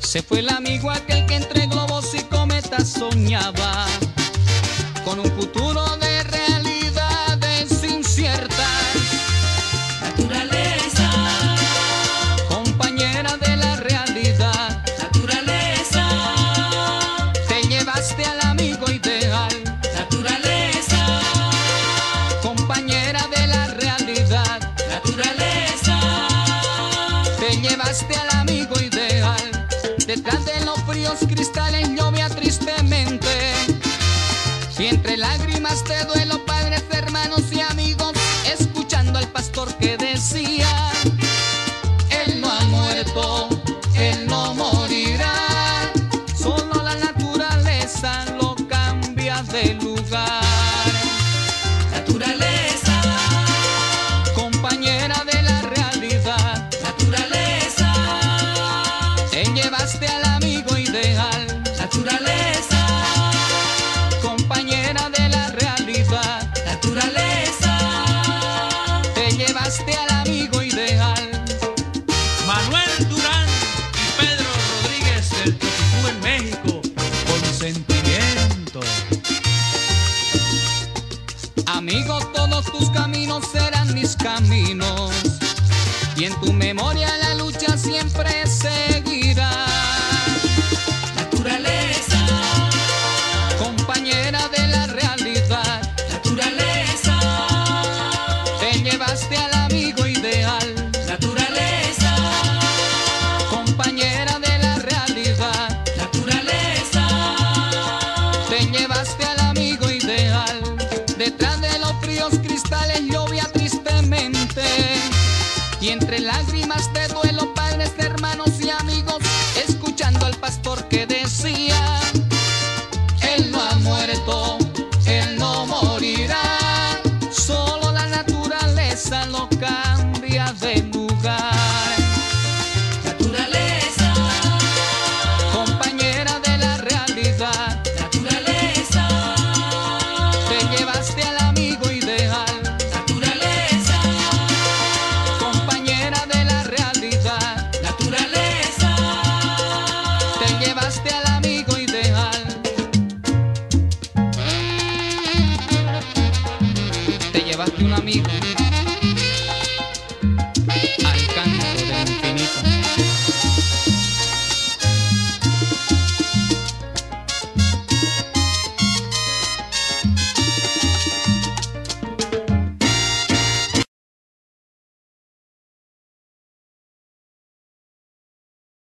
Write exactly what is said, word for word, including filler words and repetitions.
Se fue el amigo aquel que entre globos y cometas soñaba con un futuro de realidades inciertas. Naturaleza, compañera de la realidad, naturaleza, te llevaste al amigo ideal. naturaleza, Compañera de la realidad, naturaleza, te llevaste al amigo ideal. Detrás de los fríos cristales llovía tristemente, y entre lágrimas de duelo, padres, hermanos y amigos, escuchando al pastor que decía: él no ha muerto, él no morirá, solo la naturaleza lo cambia de lugar. naturaleza, Compañera de la realidad, naturaleza, te llevaste al amigo ideal. naturaleza, Compañera de la realidad, naturaleza. te llevaste al amigo ideal. Manuel Durán y Pedro Rodríguez del Toticú en México, con sentimiento. Amigo, todos tus caminos serán mis caminos, y en tu memoria la lucha siempre seguirá. Naturaleza, Compañera de la realidad, naturaleza, te llevaste al amigo ideal. naturaleza, Compañera de la realidad, naturaleza, te llevaste al amigo ideal. Detrás de los fríos cristales llovía tristemente, y entre lágrimas de duelo, padres, hermanos y amigos, escuchando al pastor que decía: él no ha muerto, él no morirá, solo la naturaleza lo cambia de lugar. naturaleza, Compañera de la realidad, naturaleza, te llevaste al amigo ideal. naturaleza, Compañera de la realidad, naturaleza, te llevaste al amigo ideal. Te llevaste un amigo